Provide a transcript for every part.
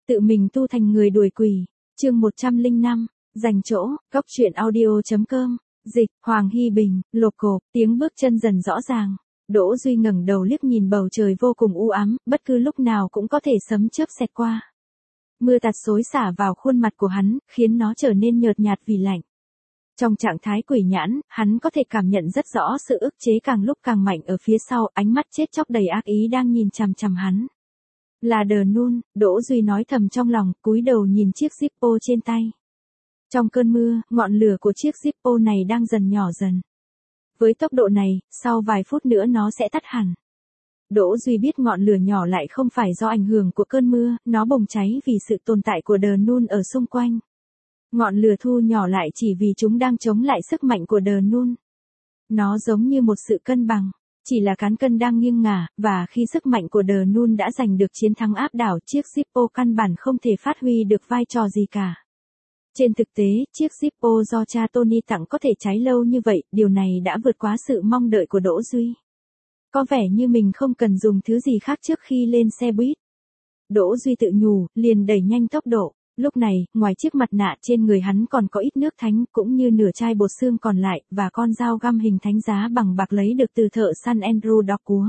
Tự mình tu thành người đuổi quỷ. Chương 105, dành chỗ, góc truyện audio.com, dịch, Hoàng Hy Bình, lộp cộp, tiếng bước chân dần rõ ràng. Đỗ Duy ngẩng đầu liếc nhìn bầu trời vô cùng u ám, bất cứ lúc nào cũng có thể sấm chớp xẹt qua. Mưa tạt xối xả vào khuôn mặt của hắn, khiến nó trở nên nhợt nhạt vì lạnh. Trong trạng thái quỷ nhãn, hắn có thể cảm nhận rất rõ sự ức chế càng lúc càng mạnh ở phía sau, ánh mắt chết chóc đầy ác ý đang nhìn chằm chằm hắn. Là Đờ Nun, Đỗ Duy nói thầm trong lòng, cúi đầu nhìn chiếc Zippo trên tay. Trong cơn mưa, ngọn lửa của chiếc Zippo này đang dần nhỏ dần. Với tốc độ này, sau vài phút nữa nó sẽ tắt hẳn. Đỗ Duy biết ngọn lửa nhỏ lại không phải do ảnh hưởng của cơn mưa, nó bùng cháy vì sự tồn tại của Đờ Nun ở xung quanh. Ngọn lửa thu nhỏ lại chỉ vì chúng đang chống lại sức mạnh của Đờ Nun. Nó giống như một sự cân bằng, chỉ là cán cân đang nghiêng ngả, và khi sức mạnh của Đờ Nun đã giành được chiến thắng áp đảo, chiếc Zippo căn bản không thể phát huy được vai trò gì cả. Trên thực tế, chiếc Zippo do cha Tony tặng có thể cháy lâu như vậy, điều này đã vượt quá sự mong đợi của Đỗ Duy. Có vẻ như mình không cần dùng thứ gì khác trước khi lên xe buýt. Đỗ Duy tự nhủ, liền đẩy nhanh tốc độ. Lúc này, ngoài chiếc mặt nạ trên người hắn còn có ít nước thánh, cũng như nửa chai bột xương còn lại, và con dao găm hình thánh giá bằng bạc lấy được từ thợ săn Andrew Dockúa.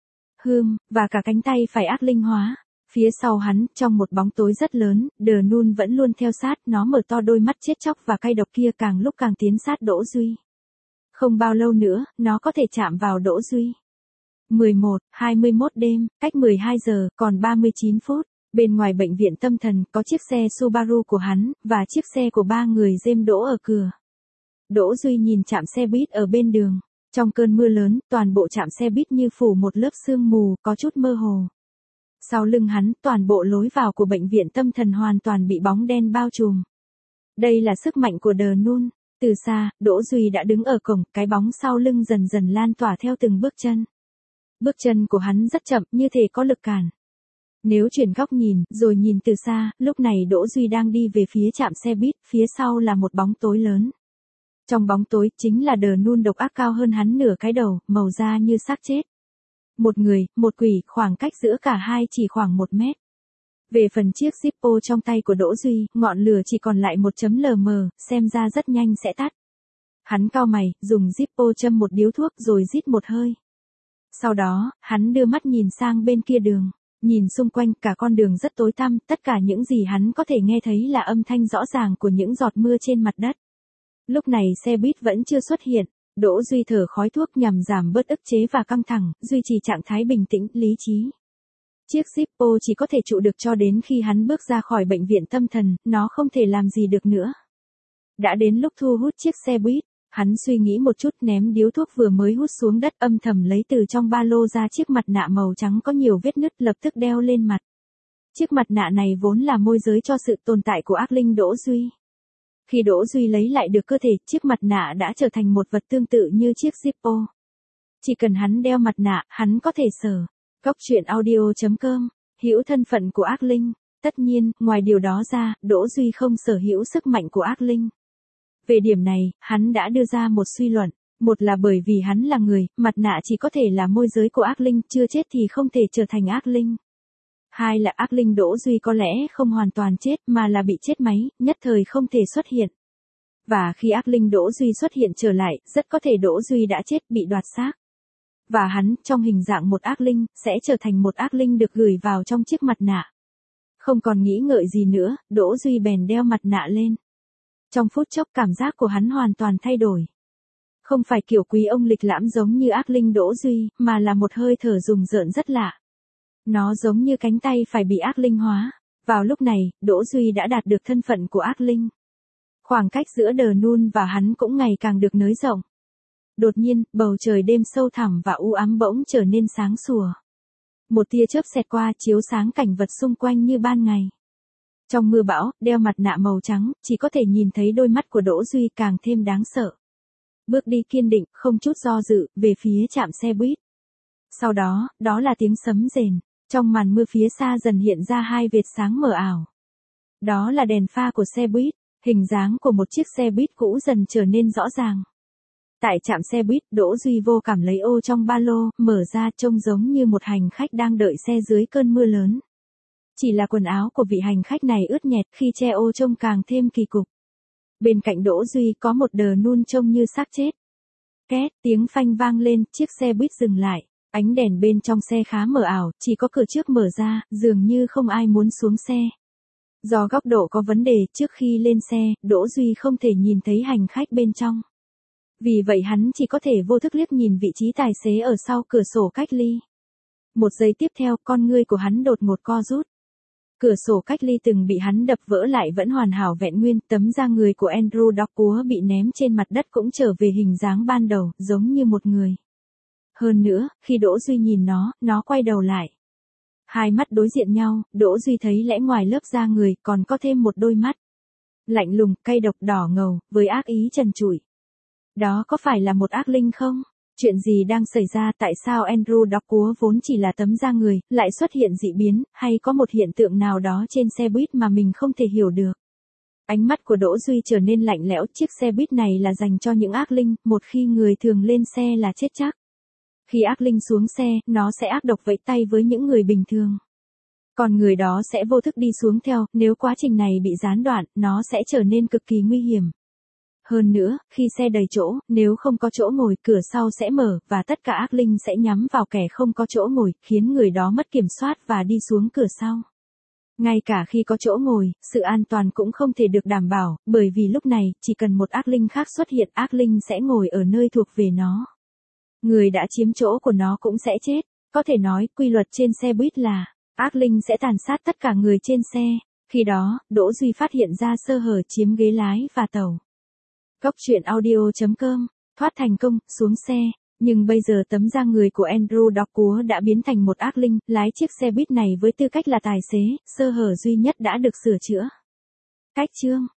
Và cả cánh tay phải ác linh hóa. Phía sau hắn, trong một bóng tối rất lớn, Đờ Nun vẫn luôn theo sát, nó mở to đôi mắt chết chóc và cay độc kia càng lúc càng tiến sát Đỗ Duy. Không bao lâu nữa, nó có thể chạm vào Đỗ Duy. 21:21 đêm, cách 12 giờ, còn 39 phút. Bên ngoài bệnh viện tâm thần, có chiếc xe Subaru của hắn, và chiếc xe của ba người James đỗ ở cửa. Đỗ Duy nhìn trạm xe buýt ở bên đường. Trong cơn mưa lớn, toàn bộ trạm xe buýt như phủ một lớp sương mù, có chút mơ hồ. Sau lưng hắn, toàn bộ lối vào của bệnh viện tâm thần hoàn toàn bị bóng đen bao trùm. Đây là sức mạnh của Đờ Nun. Từ xa, Đỗ Duy đã đứng ở cổng, cái bóng sau lưng dần dần lan tỏa theo từng bước chân. Bước chân của hắn rất chậm, như thể có lực cản. Nếu chuyển góc nhìn, rồi nhìn từ xa, lúc này Đỗ Duy đang đi về phía trạm xe buýt, phía sau là một bóng tối lớn. Trong bóng tối, chính là Đờ Nun độc ác cao hơn hắn nửa cái đầu, màu da như xác chết. Một người, một quỷ, khoảng cách giữa cả hai chỉ khoảng 1 mét. Về phần chiếc Zippo trong tay của Đỗ Duy, ngọn lửa chỉ còn lại một chấm lờ mờ, xem ra rất nhanh sẽ tắt. Hắn cau mày, dùng Zippo châm một điếu thuốc rồi rít một hơi. Sau đó, hắn đưa mắt nhìn sang bên kia đường. Nhìn xung quanh, cả con đường rất tối tăm, tất cả những gì hắn có thể nghe thấy là âm thanh rõ ràng của những giọt mưa trên mặt đất. Lúc này xe buýt vẫn chưa xuất hiện, Đỗ Duy thở khói thuốc nhằm giảm bớt ức chế và căng thẳng, duy trì trạng thái bình tĩnh, lý trí. Chiếc Zippo chỉ có thể trụ được cho đến khi hắn bước ra khỏi bệnh viện tâm thần, nó không thể làm gì được nữa. Đã đến lúc thu hút chiếc xe buýt. Hắn suy nghĩ một chút, ném điếu thuốc vừa mới hút xuống đất, âm thầm lấy từ trong ba lô ra chiếc mặt nạ màu trắng có nhiều vết nứt, lập tức đeo lên mặt. Chiếc mặt nạ này vốn là môi giới cho sự tồn tại của ác linh Đỗ Duy. Khi Đỗ Duy lấy lại được cơ thể, chiếc mặt nạ đã trở thành một vật tương tự như chiếc Zippo. Chỉ cần hắn đeo mặt nạ, hắn có thể sờ. Góc truyện audio.com, hữu thân phận của ác linh. Tất nhiên, ngoài điều đó ra, Đỗ Duy không sở hữu sức mạnh của ác linh. Về điểm này, hắn đã đưa ra một suy luận. Một là bởi vì hắn là người, mặt nạ chỉ có thể là môi giới của ác linh, chưa chết thì không thể trở thành ác linh. Hai là ác linh Đỗ Duy có lẽ không hoàn toàn chết mà là bị chết máy, nhất thời không thể xuất hiện. Và khi ác linh Đỗ Duy xuất hiện trở lại, rất có thể Đỗ Duy đã chết, bị đoạt xác. Và hắn, trong hình dạng một ác linh, sẽ trở thành một ác linh được gửi vào trong chiếc mặt nạ. Không còn nghĩ ngợi gì nữa, Đỗ Duy bèn đeo mặt nạ lên. Trong phút chốc cảm giác của hắn hoàn toàn thay đổi. Không phải kiểu quý ông lịch lãm giống như ác linh Đỗ Duy, mà là một hơi thở rùng rợn rất lạ. Nó giống như cánh tay phải bị ác linh hóa. Vào lúc này, Đỗ Duy đã đạt được thân phận của ác linh. Khoảng cách giữa Đờ Nun và hắn cũng ngày càng được nới rộng. Đột nhiên, bầu trời đêm sâu thẳm và u ám bỗng trở nên sáng sủa. Một tia chớp xẹt qua, chiếu sáng cảnh vật xung quanh như ban ngày. Trong mưa bão, đeo mặt nạ màu trắng, chỉ có thể nhìn thấy đôi mắt của Đỗ Duy càng thêm đáng sợ. Bước đi kiên định, không chút do dự, về phía trạm xe buýt. Sau đó, đó là tiếng sấm rền. Trong màn mưa phía xa dần hiện ra hai vệt sáng mờ ảo. Đó là đèn pha của xe buýt, hình dáng của một chiếc xe buýt cũ dần trở nên rõ ràng. Tại trạm xe buýt, Đỗ Duy vô cảm lấy ô trong ba lô, mở ra trông giống như một hành khách đang đợi xe dưới cơn mưa lớn. Chỉ là quần áo của vị hành khách này ướt nhẹp khi che ô trông càng thêm kỳ cục. Bên cạnh Đỗ Duy có một đờ nun trông như xác chết. Két, tiếng phanh vang lên, chiếc xe buýt dừng lại. Ánh đèn bên trong xe khá mờ ảo, chỉ có cửa trước mở ra, dường như không ai muốn xuống xe. Do góc độ có vấn đề, trước khi lên xe, Đỗ Duy không thể nhìn thấy hành khách bên trong. Vì vậy hắn chỉ có thể vô thức liếc nhìn vị trí tài xế ở sau cửa sổ cách ly. Một giây tiếp theo, con ngươi của hắn đột ngột co rút. Cửa sổ cách ly từng bị hắn đập vỡ lại vẫn hoàn hảo vẹn nguyên, tấm da người của Andrew Dockworth bị ném trên mặt đất cũng trở về hình dáng ban đầu, giống như một người. Hơn nữa, khi Đỗ Duy nhìn nó quay đầu lại. Hai mắt đối diện nhau, Đỗ Duy thấy lẽ ngoài lớp da người còn có thêm một đôi mắt. Lạnh lùng, cay độc đỏ ngầu, với ác ý trần trụi. Đó có phải là một ác linh không? Chuyện gì đang xảy ra, tại sao Andrew Dockworth vốn chỉ là tấm da người, lại xuất hiện dị biến, hay có một hiện tượng nào đó trên xe buýt mà mình không thể hiểu được? Ánh mắt của Đỗ Duy trở nên lạnh lẽo, chiếc xe buýt này là dành cho những ác linh, một khi người thường lên xe là chết chắc. Khi ác linh xuống xe, nó sẽ ác độc vẫy tay với những người bình thường. Còn người đó sẽ vô thức đi xuống theo, nếu quá trình này bị gián đoạn, nó sẽ trở nên cực kỳ nguy hiểm. Hơn nữa, khi xe đầy chỗ, nếu không có chỗ ngồi, cửa sau sẽ mở, và tất cả ác linh sẽ nhắm vào kẻ không có chỗ ngồi, khiến người đó mất kiểm soát và đi xuống cửa sau. Ngay cả khi có chỗ ngồi, sự an toàn cũng không thể được đảm bảo, bởi vì lúc này, chỉ cần một ác linh khác xuất hiện, ác linh sẽ ngồi ở nơi thuộc về nó. Người đã chiếm chỗ của nó cũng sẽ chết. Có thể nói, quy luật trên xe buýt là, ác linh sẽ tàn sát tất cả người trên xe. Khi đó, Đỗ Duy phát hiện ra sơ hở chiếm ghế lái và tàu. Góc truyện audio.com, thoát thành công, xuống xe. Nhưng bây giờ tấm da người của Andrew Dockworth đã biến thành một ác linh, lái chiếc xe buýt này với tư cách là tài xế, sơ hở duy nhất đã được sửa chữa. Cách chương